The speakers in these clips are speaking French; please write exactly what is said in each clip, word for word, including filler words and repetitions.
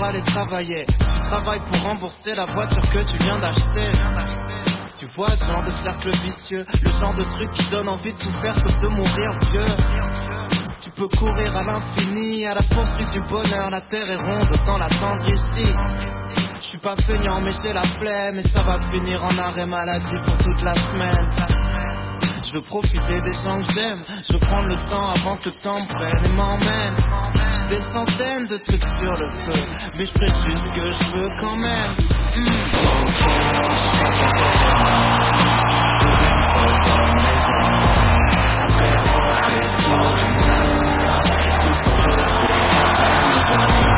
aller travailler. Tu travailles pour rembourser la voiture que tu viens d'acheter. Tu vois ce genre de cercle vicieux, le genre de truc qui donne envie de tout faire sauf de mourir vieux. Tu peux courir à l'infini, à la poursuite du bonheur. La terre est ronde, autant l'attendre ici. Je suis pas feignant mais j'ai la flemme, et ça va finir en arrêt maladie pour toute la semaine. Je veux profiter des gens que j'aime, je veux prendre le temps avant que le temps me prenne et m'emmène. J'ai des centaines de trucs sur le feu, mais je ferai juste ce que je veux quand même. Mmh. Je crois que la terre est ronde, pour une seule bonne raison. Après avoir fait le tour du monde, tout ce qu'on veut c'est être à la maison.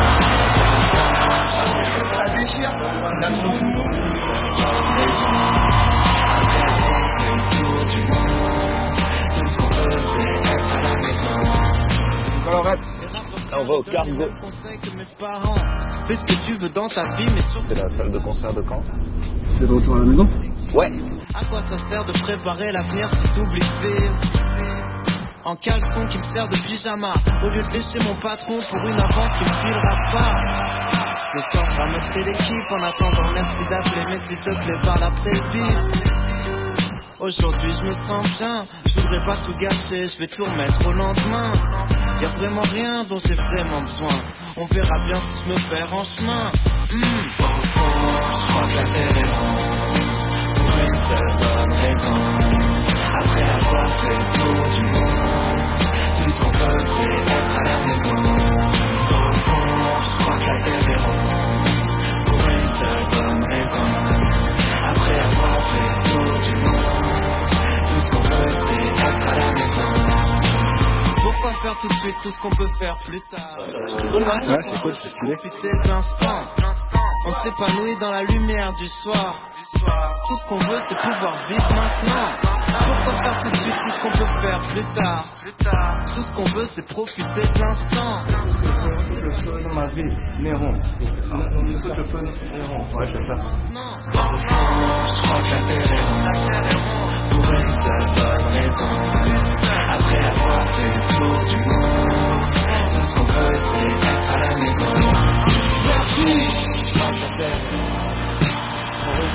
Ça déchire, la troupe. Pour une seule bonne raison. Après avoir fait le tour du monde, tout ce qu'on veut c'est être à la maison. Alors rap, là on va au Cargo. Fais ce que tu veux dans ta vie, mais surtout c'est la salle de concert de Caen. T'es de retour à la maison? Ouais. À quoi ça sert de préparer l'avenir si t'oublies de vivre? En caleçon qui me sert de pyjama, au lieu de lécher mon patron pour une avance qui me filera pas. Ce soir je ramènerai l'équipe en attendant, merci d'appeler, mais s'il te plaît parle après le bip. Aujourd'hui je me sens bien, je voudrais pas tout gâcher, je vais tout remettre au lendemain. Y'a vraiment rien dont j'ai vraiment besoin, on verra bien si je me perds en chemin. Mmh. Au fond, je crois que la terre est ronde, pour une seule bonne raison. Après avoir fait le tour du monde, tout ce qu'on veut c'est être à la maison. Au fond, je crois que la terre est ronde, pour une seule bonne raison. Après avoir fait le tour du monde, tout ce qu'on veut c'est être à la maison. Pourquoi faire tout de suite tout ce qu'on peut faire plus tard? C'est cool, hein? Ouais, c'est cool, c'est stylé. Profiter de l'instant, on s'épanouit dans la lumière du soir. Tout ce qu'on veut c'est pouvoir vivre maintenant. Pourquoi faire tout de suite tout ce qu'on peut faire plus tard? Tout ce qu'on veut c'est profiter de l'instant. Le feu dans ma vie, Néron. Écoute le feu, Néron. Ouais, je fais ça. Non. Au fond, je crois que la terre est ronde, pour une seule bonne raison. Après avoir fait le tour du monde, tout ce qu'on veut c'est être à la maison. Merci. Je crois que la terre est ronde.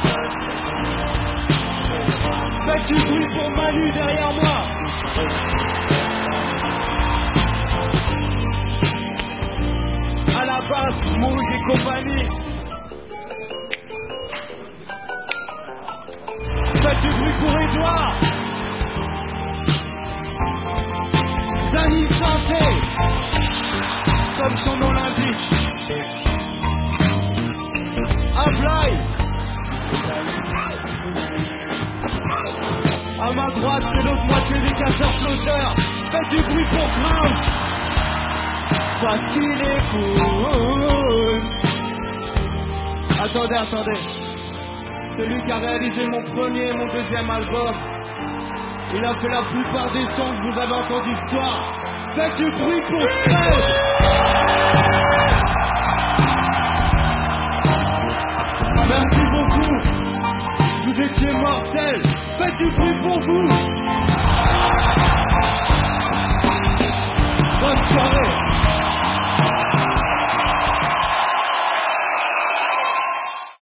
Faites du bruit pour Manu derrière moi. À la basse, Moog et compagnie. Faites du bruit pour Edouard. Danny Santé, comme son nom l'indique. Ablai. À ma droite, c'est l'autre moitié des casseurs flotteurs. Faites du bruit pour Crouch, parce qu'il est cool. Attendez, attendez. Celui qui a réalisé mon premier et mon deuxième album, il a fait la plupart des sons que vous avez entendus ce soir. Faites du bruit pour Crouch. Merci beaucoup. Vous étiez mortels. Faites du bruit